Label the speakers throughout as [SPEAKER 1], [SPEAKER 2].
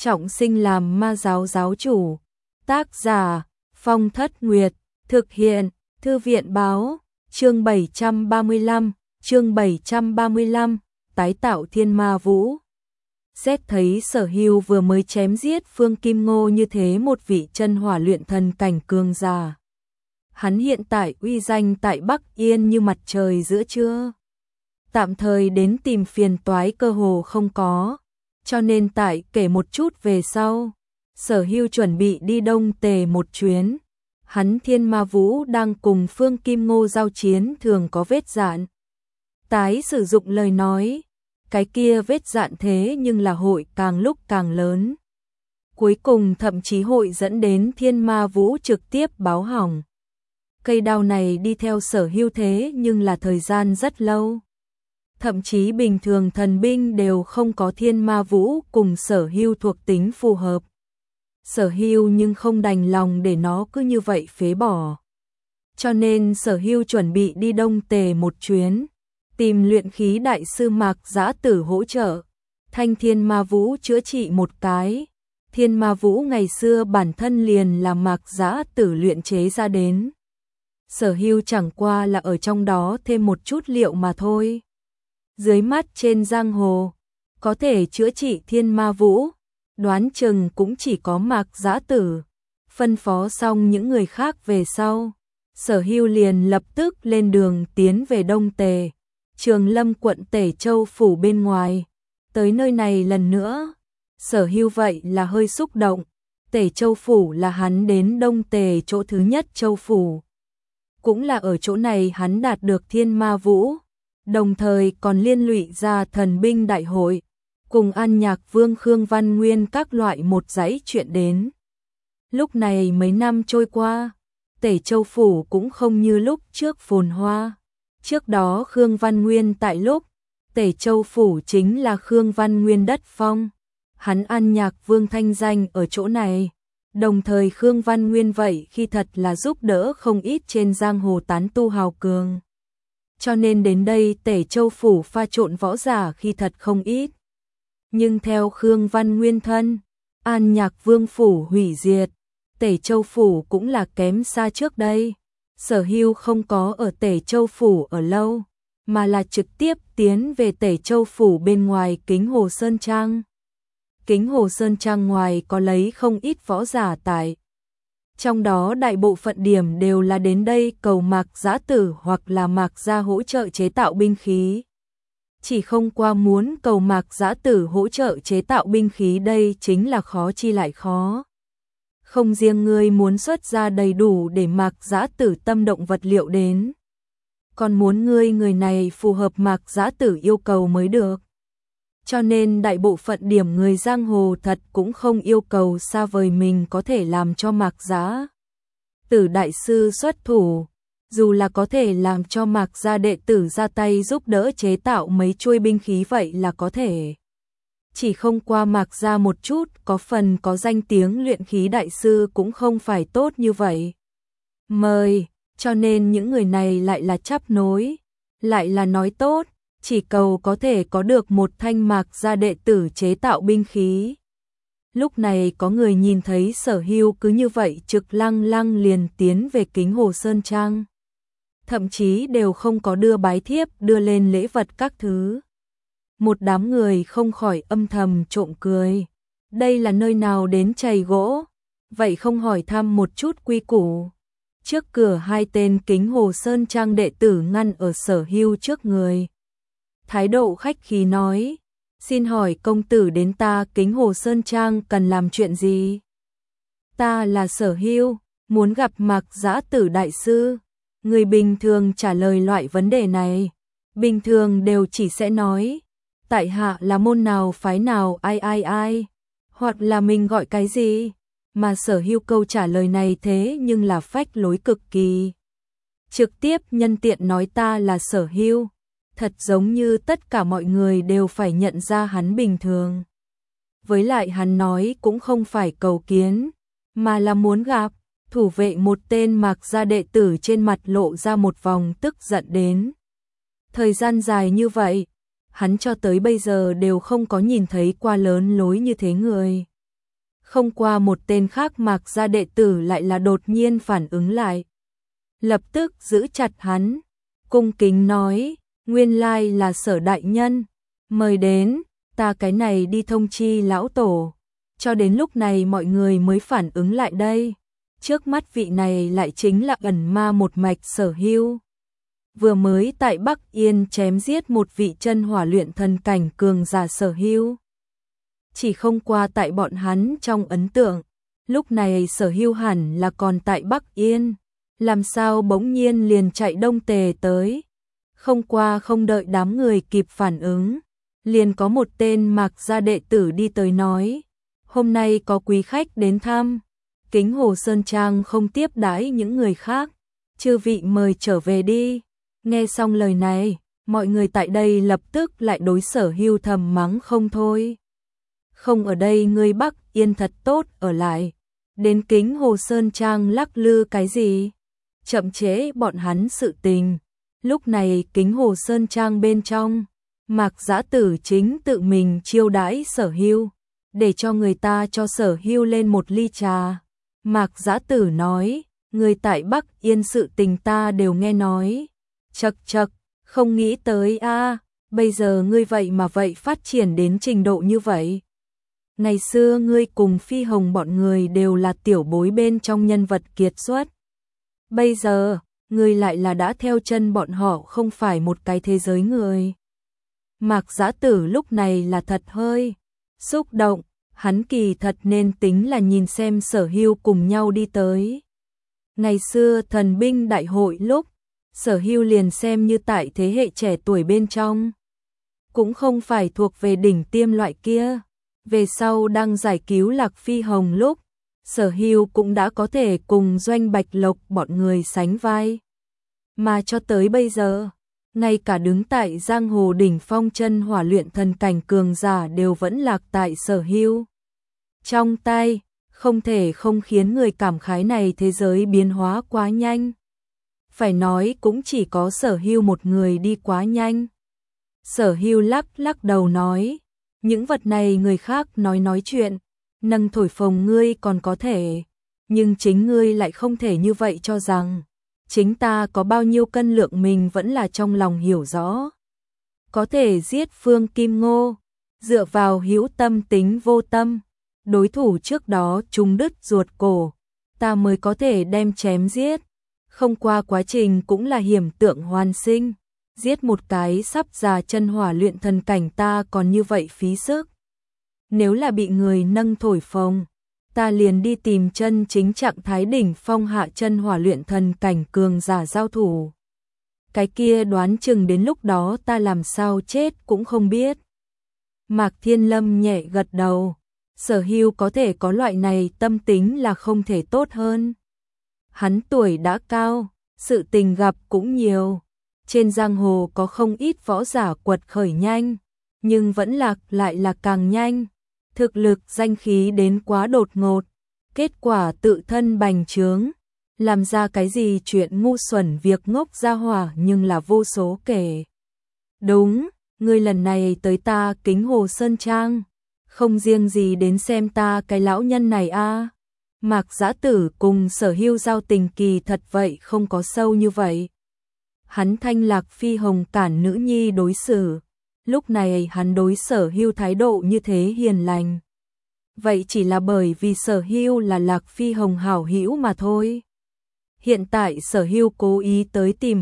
[SPEAKER 1] trọng sinh làm ma giáo giáo chủ. Tác giả Phong Thất Nguyệt, thực hiện Thư viện báo, chương 735, tái tạo thiên ma vũ. Xét thấy Sở Hưu vừa mới chém giết Phương Kim Ngô như thế một vị chân hỏa luyện thần cảnh cường giả. Hắn hiện tại uy danh tại Bắc Yên như mặt trời giữa trưa. Tạm thời đến tìm phiền toái cơ hồ không có, cho nên tại kể một chút về sau. Sở Hưu chuẩn bị đi Đông Tề một chuyến. Hắn thiên ma vũ đang cùng Phương Kim Ngô giao chiến thường có vết dạn. Tái sử dụng lời nói, cái kia vết dạn thế nhưng là hội càng lúc càng lớn. Cuối cùng thậm chí hội dẫn đến thiên ma vũ trực tiếp báo hỏng. Cây đao này đi theo Sở Hưu thế nhưng là thời gian rất lâu. Thậm chí bình thường thần binh đều không có thiên ma vũ cùng Sở Hưu thuộc tính phù hợp. Sở Hưu nhưng không đành lòng để nó cứ như vậy phế bỏ. Cho nên Sở Hưu chuẩn bị đi Đông Tề một chuyến, tìm luyện khí đại sư Mạc Dã Tử hỗ trợ, thanh thiên ma vũ chữa trị một cái. Thiên ma vũ ngày xưa bản thân liền là Mạc Dã Tử luyện chế ra đến. Sở Hưu chẳng qua là ở trong đó thêm một chút liệu mà thôi. Dưới mắt trên giang hồ, có thể chữa trị thiên ma vũ, đoán chừng cũng chỉ có Mạc Dã Tử. Phân phó xong những người khác về sau, Sở Hưu liền lập tức lên đường tiến về Đông Tề, Trường Lâm quận Tể Châu phủ bên ngoài. Tới nơi này lần nữa, Sở Hưu vậy là hơi xúc động. Tể Châu phủ là hắn đến Đông Tề chỗ thứ nhất châu phủ. Cũng là ở chỗ này hắn đạt được thiên ma vũ, đồng thời còn liên lụy ra thần binh đại hội, cùng An Nhạc Vương Khương Văn Nguyên các loại một dãy chuyện đến. Lúc này mấy năm trôi qua, Tể Châu phủ cũng không như lúc trước phồn hoa. Trước đó Khương Văn Nguyên tại lúc Tể Châu phủ chính là Khương Văn Nguyên đất phong, hắn An Nhạc Vương thanh danh ở chỗ này. Đồng thời Khương Văn Nguyên vậy khi thật là giúp đỡ không ít trên giang hồ tán tu hào cường. Cho nên đến đây Tể Châu phủ pha trộn võ giả khi thật không ít. Nhưng theo Khương Văn Nguyên thân, An Nhạc Vương phủ hủy diệt, Tể Châu phủ cũng là kém xa trước đây. Sở Hưu không có ở Tể Châu phủ ở lâu, mà là trực tiếp tiến về Tể Châu phủ bên ngoài Kính Hồ Sơn Trang. Kính Hồ Sơn Trang ngoài có lấy không ít võ giả tại. Trong đó đại bộ phận điểm đều là đến đây cầu Mạc Dã Tử hoặc là Mạc gia hỗ trợ chế tạo binh khí. Chỉ không qua muốn cầu Mạc Dã Tử hỗ trợ chế tạo binh khí đây chính là khó chi lại khó. Không riêng ngươi muốn xuất ra đầy đủ để Mạc Dã Tử tâm động vật liệu đến, còn muốn người này phù hợp Mạc Dã Tử yêu cầu mới được. Cho nên đại bộ phận điểm người giang hồ thật cũng không yêu cầu xa vời mình có thể làm cho Mạc Dã Tử đại sư xuất thủ, dù là có thể làm cho Mạc gia đệ tử ra tay giúp đỡ chế tạo mấy chuôi binh khí vậy là có thể. Chỉ không qua Mạc gia một chút có phần có danh tiếng luyện khí đại sư cũng không phải tốt như vậy. Mời, cho nên những người này lại là chắp nối, lại là nói tốt, chỉ cầu có thể có được một thanh Mạc gia đệ tử chế tạo binh khí. Lúc này có người nhìn thấy Sở Hưu cứ như vậy trực lăng lăng liền tiến về Kính Hồ Sơn Trang. Thậm chí đều không có đưa bái thiếp đưa lên lễ vật các thứ. Một đám người không khỏi âm thầm trộm cười. Đây là nơi nào đến chày gỗ, vậy không hỏi thăm một chút quy củ. Trước cửa hai tên Kính Hồ Sơn Trang đệ tử ngăn ở Sở Hưu trước người. Thái độ khách khí nói, xin hỏi công tử đến ta Kính Hồ Sơn Trang cần làm chuyện gì? Ta là Sở Hưu, muốn gặp Mạc Dã Tử đại sư. Người bình thường trả lời loại vấn đề này, bình thường đều chỉ sẽ nói, tại hạ là môn nào phái nào ai, hoặc là mình gọi cái gì, mà Sở Hưu câu trả lời này thế nhưng là phách lối cực kỳ. Trực tiếp nhân tiện nói ta là Sở Hưu, thật giống như tất cả mọi người đều phải nhận ra hắn bình thường. Với lại hắn nói cũng không phải cầu kiến, mà là muốn gặp. Thủ vệ một tên Mạc gia đệ tử trên mặt lộ ra một vòng tức giận đến. Thời gian dài như vậy, hắn cho tới bây giờ đều không có nhìn thấy qua lớn lối như thế người. Không qua một tên khác Mạc gia đệ tử lại là đột nhiên phản ứng lại. Lập tức giữ chặt hắn, cung kính nói, nguyên lai là Sở đại nhân, mời đến, ta cái này đi thông chi lão tổ. Cho đến lúc này mọi người mới phản ứng lại đây. Trước mắt vị này lại chính là ẩn ma một mạch Sở Hưu. Vừa mới tại Bắc Yên chém giết một vị chân hỏa luyện thần cảnh cường giả Sở Hưu. Chỉ không qua tại bọn hắn trong ấn tượng, lúc này Sở Hưu hẳn là còn tại Bắc Yên, làm sao bỗng nhiên liền chạy Đông Tề tới. Không qua không đợi đám người kịp phản ứng, liền có một tên Mạc gia đệ tử đi tới nói, hôm nay có quý khách đến thăm, Kính Hồ Sơn Trang không tiếp đãi những người khác, chư vị mời trở về đi. Nghe xong lời này, mọi người tại đây lập tức lại đối Sở Hưu thầm mắng không thôi. Không ở đây ngươi Bắc Yên thật tốt ở lại, đến Kính Hồ Sơn Trang lắc lư cái gì? Chậm chế bọn hắn sự tình. Lúc này Kính Hồ Sơn Trang bên trong, Mạc Giã Tử chính tự mình chiêu đãi Sở Hưu, để cho người ta cho Sở Hưu lên một ly trà. Mạc Giã Tử nói, người tại Bắc Yên sự tình ta đều nghe nói. Chậc chậc, không nghĩ tới a, bây giờ ngươi vậy mà vậy phát triển đến trình độ như vậy. Ngày xưa ngươi cùng Phi Hồng bọn người đều là tiểu bối bên trong nhân vật kiệt xuất. Bây giờ, ngươi lại là đã theo chân bọn họ không phải một cái thế giới người. Mạc Giã Tử lúc này là thật hơi xúc động, hắn kỳ thật nên tính là nhìn xem Sở Hưu cùng nhau đi tới. Ngày xưa thần binh đại hội lúc, Sở Hưu liền xem như tại thế hệ trẻ tuổi bên trong. Cũng không phải thuộc về đỉnh tiêm loại kia. Về sau đang giải cứu Lạc Phi Hồng lúc, Sở Hưu cũng đã có thể cùng Doanh Bạch Lộc bọn người sánh vai. Mà cho tới bây giờ, ngay cả đứng tại giang hồ đỉnh phong chân hỏa luyện thần cảnh cường giả đều vẫn lạc tại Sở Hưu trong tay, không thể không khiến người cảm khái này thế giới biến hóa quá nhanh. Phải nói cũng chỉ có Sở Hưu một người đi quá nhanh. Sở Hưu lắc đầu nói, những vật này người khác nói chuyện, nâng thổi phồng ngươi còn có thể, nhưng chính ngươi lại không thể như vậy cho rằng. Chính ta có bao nhiêu cân lượng mình vẫn là trong lòng hiểu rõ. Có thể giết Phương Kim Ngô, dựa vào hữu tâm tính vô tâm, đối thủ trước đó trúng đứt ruột cổ, ta mới có thể đem chém giết. Không qua quá trình cũng là hiểm tượng hoàn sinh, giết một cái sắp già chân hỏa luyện thần cảnh ta còn như vậy phí sức. Nếu là bị người nâng thổi phồng, ta liền đi tìm chân chính trạng thái đỉnh phong hạ chân hỏa luyện thần cảnh cường giả giao thủ. Cái kia đoán chừng đến lúc đó ta làm sao chết cũng không biết. Mạc Thiên Lâm nhẹ gật đầu, Sở Hưu có thể có loại này tâm tính là không thể tốt hơn. Hắn tuổi đã cao, sự tình gặp cũng nhiều. Trên giang hồ có không ít võ giả quật khởi nhanh, nhưng vẫn lạc lại là càng nhanh. Thực lực danh khí đến quá đột ngột, kết quả tự thân bành trướng, làm ra cái gì chuyện ngu xuẩn việc ngốc ra hỏa nhưng là vô số kể. Đúng, ngươi lần này tới ta Kính Hồ Sơn Trang, không riêng gì đến xem ta cái lão nhân này a. Mạc Giã Tử cùng Sở Hưu giao tình kỳ thật vậy không có sâu như vậy. Hắn thanh Lạc Phi Hồng cản nữ nhi đối xử, lúc này hắn đối Sở Hưu thái độ như thế hiền lành. Vậy chỉ là bởi vì Sở Hưu là Lạc Phi Hồng hảo hữu mà thôi. Hiện tại Sở Hưu cố ý tới tìm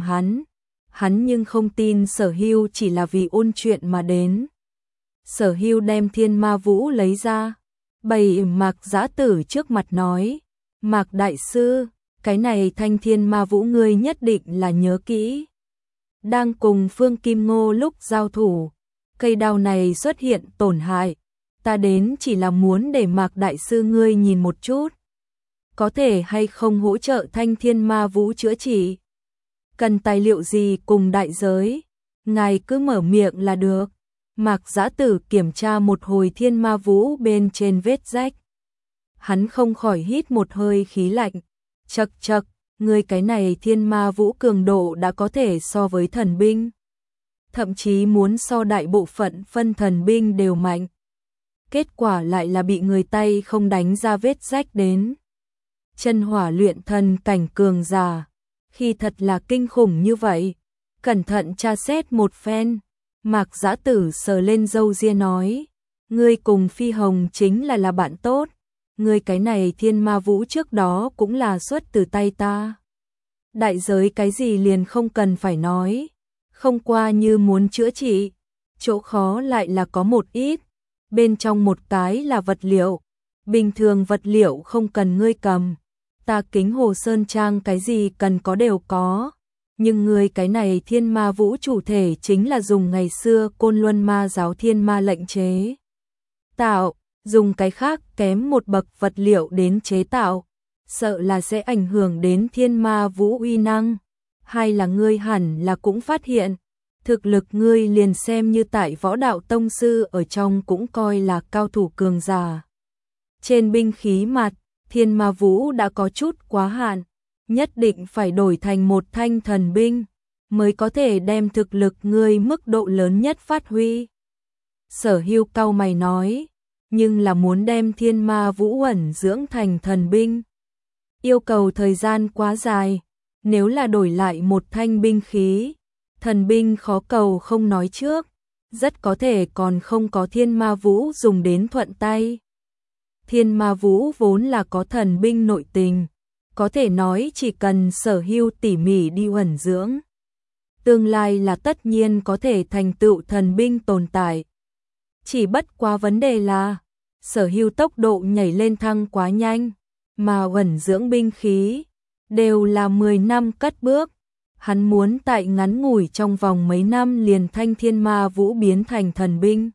[SPEAKER 1] hắn nhưng không tin Sở Hưu chỉ là vì ôn chuyện mà đến. Sở Hưu đem Thiên Ma Vũ lấy ra, bày Mạc Giã Tử trước mặt nói, Mạc Đại Sư, cái này thanh Thiên Ma Vũ ngươi nhất định là nhớ kỹ. Đang cùng Phương Kim Ngô lúc giao thủ, cây đao này xuất hiện tổn hại, ta đến chỉ là muốn để Mạc Đại Sư ngươi nhìn một chút. Có thể hay không hỗ trợ thanh Thiên Ma Vũ chữa trị? Cần tài liệu gì cùng đại giới? Ngài cứ mở miệng là được. Mạc Giã Tử kiểm tra một hồi Thiên Ma Vũ bên trên vết rách. Hắn không khỏi hít một hơi khí lạnh. Chậc, ngươi cái này Thiên Ma Vũ cường độ đã có thể so với thần binh. Thậm chí muốn so đại bộ phận phân thần binh đều mạnh. kết quả lại là bị người tay không đánh ra vết rách đến. Chân hỏa luyện thần cảnh cường giả, khi thật là kinh khủng như vậy. Cẩn thận tra xét một phen, Mạc Giã Tử sờ lên râu ria nói, ngươi cùng Phi Hồng chính là bạn tốt, ngươi cái này Thiên Ma Vũ trước đó cũng là xuất từ tay ta. Đại giới cái gì liền không cần phải nói, không qua như muốn chữa trị, chỗ khó lại là có một ít, bên trong một cái là vật liệu, bình thường vật liệu không cần ngươi cầm, ta Kính Hồ Sơn Trang cái gì cần có đều có, nhưng ngươi cái này Thiên Ma Vũ chủ thể chính là dùng ngày xưa Côn Luân Ma giáo Thiên Ma lệnh chế tạo, dùng cái khác kém một bậc vật liệu đến chế tạo, sợ là sẽ ảnh hưởng đến Thiên Ma Vũ uy năng, hay là ngươi hẳn là cũng phát hiện, thực lực ngươi liền xem như tại Võ Đạo Tông sư ở trong cũng coi là cao thủ cường giả. Trên binh khí mặt, Thiên Ma Vũ đã có chút quá hạn, nhất định phải đổi thành một thanh thần binh, mới có thể đem thực lực ngươi mức độ lớn nhất phát huy. Sở Hưu cau mày nói, nhưng là muốn đem Thiên Ma Vũ ẩn dưỡng thành thần binh. Yêu cầu thời gian quá dài, nếu là đổi lại một thanh binh khí, thần binh khó cầu không nói trước, rất có thể còn không có Thiên Ma Vũ dùng đến thuận tay. Thiên Ma Vũ vốn là có thần binh nội tình, có thể nói chỉ cần Sở Hưu tỉ mỉ đi ẩn dưỡng, tương lai là tất nhiên có thể thành tựu thần binh tồn tại. Chỉ bất quá vấn đề là, Sở Hưu tốc độ nhảy lên thăng quá nhanh, mà ẩn dưỡng binh khí đều là 10 năm cất bước. Hắn muốn tại ngắn ngủi trong vòng mấy năm liền thanh Thiên Ma Vũ biến thành thần binh,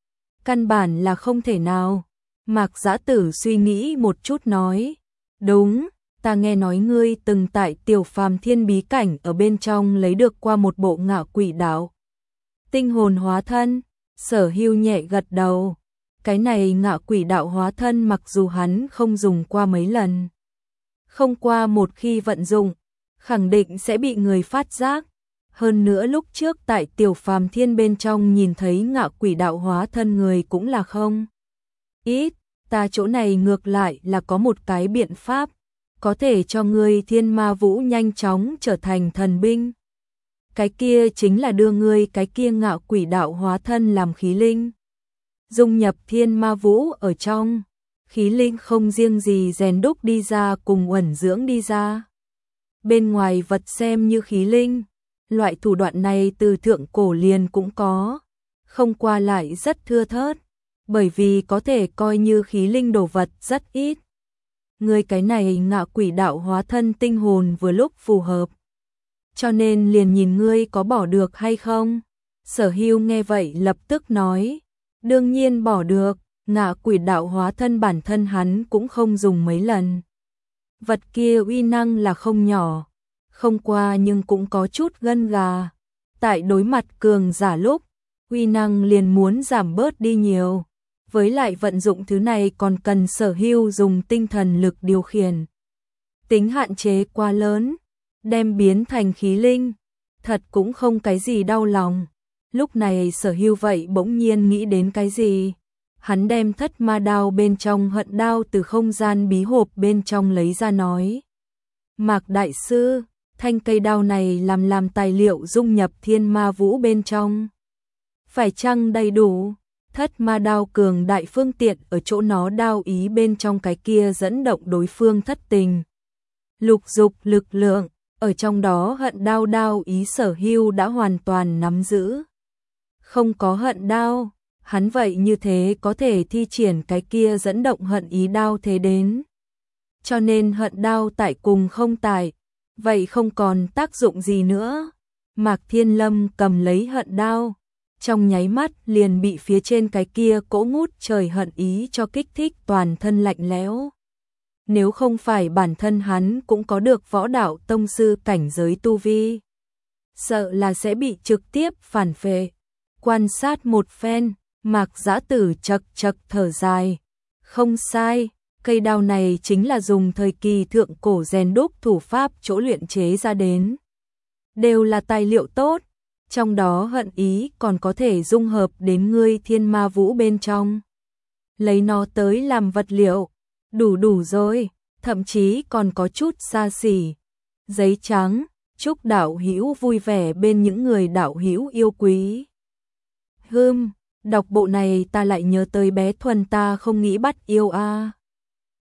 [SPEAKER 1] căn bản là không thể nào. Mạc Giã Tử suy nghĩ một chút nói, đúng, ta nghe nói ngươi từng tại Tiểu Phàm Thiên bí cảnh ở bên trong lấy được qua một bộ Ngạ Quỷ Đạo tinh hồn hóa thân. Sở Hưu nhẹ gật đầu, cái này Ngạ Quỷ Đạo hóa thân mặc dù hắn không dùng qua mấy lần, không qua một khi vận dụng, khẳng định sẽ bị người phát giác. Hơn nữa lúc trước tại Tiểu Phàm Thiên bên trong nhìn thấy Ngạ Quỷ Đạo hóa thân người cũng là không ít, ta chỗ này ngược lại là có một cái biện pháp, có thể cho ngươi Thiên Ma Vũ nhanh chóng trở thành thần binh. Cái kia chính là đưa ngươi cái kia Ngạ Quỷ Đạo hóa thân làm khí linh, dung nhập Thiên Ma Vũ ở trong. Khí linh không riêng gì rèn đúc đi ra cùng ẩn dưỡng đi ra, bên ngoài vật xem như khí linh, loại thủ đoạn này từ thượng cổ liền cũng có, không qua lại rất thưa thớt, bởi vì có thể coi như khí linh đồ vật rất ít. Ngươi cái này Ngạ Quỷ Đạo hóa thân tinh hồn vừa lúc phù hợp, cho nên liền nhìn ngươi có bỏ được hay không. Sở Hưu nghe vậy lập tức nói, đương nhiên bỏ được, Ngạ Quỷ Đạo hóa thân bản thân hắn cũng không dùng mấy lần. Vật kia uy năng là không nhỏ, không qua nhưng cũng có chút gân gà. Tại đối mặt cường giả lúc, uy năng liền muốn giảm bớt đi nhiều. Với lại vận dụng thứ này còn cần Sở Hưu dùng tinh thần lực điều khiển. Tính hạn chế quá lớn, đem biến thành khí linh, thật cũng không cái gì đau lòng. Lúc này Sở Hưu vậy bỗng nhiên nghĩ đến cái gì. Hắn đem Thất Ma Đao bên trong hận đao từ không gian bí hộp bên trong lấy ra nói, Mạc Đại Sư, thanh cây đao này làm tài liệu dung nhập Thiên Ma Vũ bên trong, phải chăng đầy đủ? Thất Ma Đao cường đại phương tiện ở chỗ nó đao ý bên trong cái kia dẫn động đối phương thất tình lục dục lực lượng, ở trong đó hận đao đao ý Sở Hưu đã hoàn toàn nắm giữ. Không có hận đao, hắn vậy như thế có thể thi triển cái kia dẫn động hận ý đao thế đến. Cho nên hận đao tại cùng không tại, vậy không còn tác dụng gì nữa. Mạc Thiên Lâm cầm lấy hận đao, trong nháy mắt liền bị phía trên cái kia cỗ ngút trời hận ý cho kích thích toàn thân lạnh lẽo. Nếu không phải bản thân hắn cũng có được Võ Đạo Tông sư cảnh giới tu vi, sợ là sẽ bị trực tiếp phản phệ. Quan sát một phen, Mạc Giã Tử chật chật thở dài. Không sai, cây đao này chính là dùng thời kỳ thượng cổ rèn đúc thủ pháp chỗ luyện chế ra đến. Đều là tài liệu tốt, trong đó hận ý còn có thể dung hợp đến ngươi Thiên Ma Vũ bên trong. lấy nó tới làm vật liệu, đủ rồi, thậm chí còn có chút xa xỉ. Giấy trắng, chúc đạo hữu vui vẻ bên những người đạo hữu yêu quý. Đọc bộ này ta lại nhớ tới bé Thuần ta không nghĩ bắt yêu a.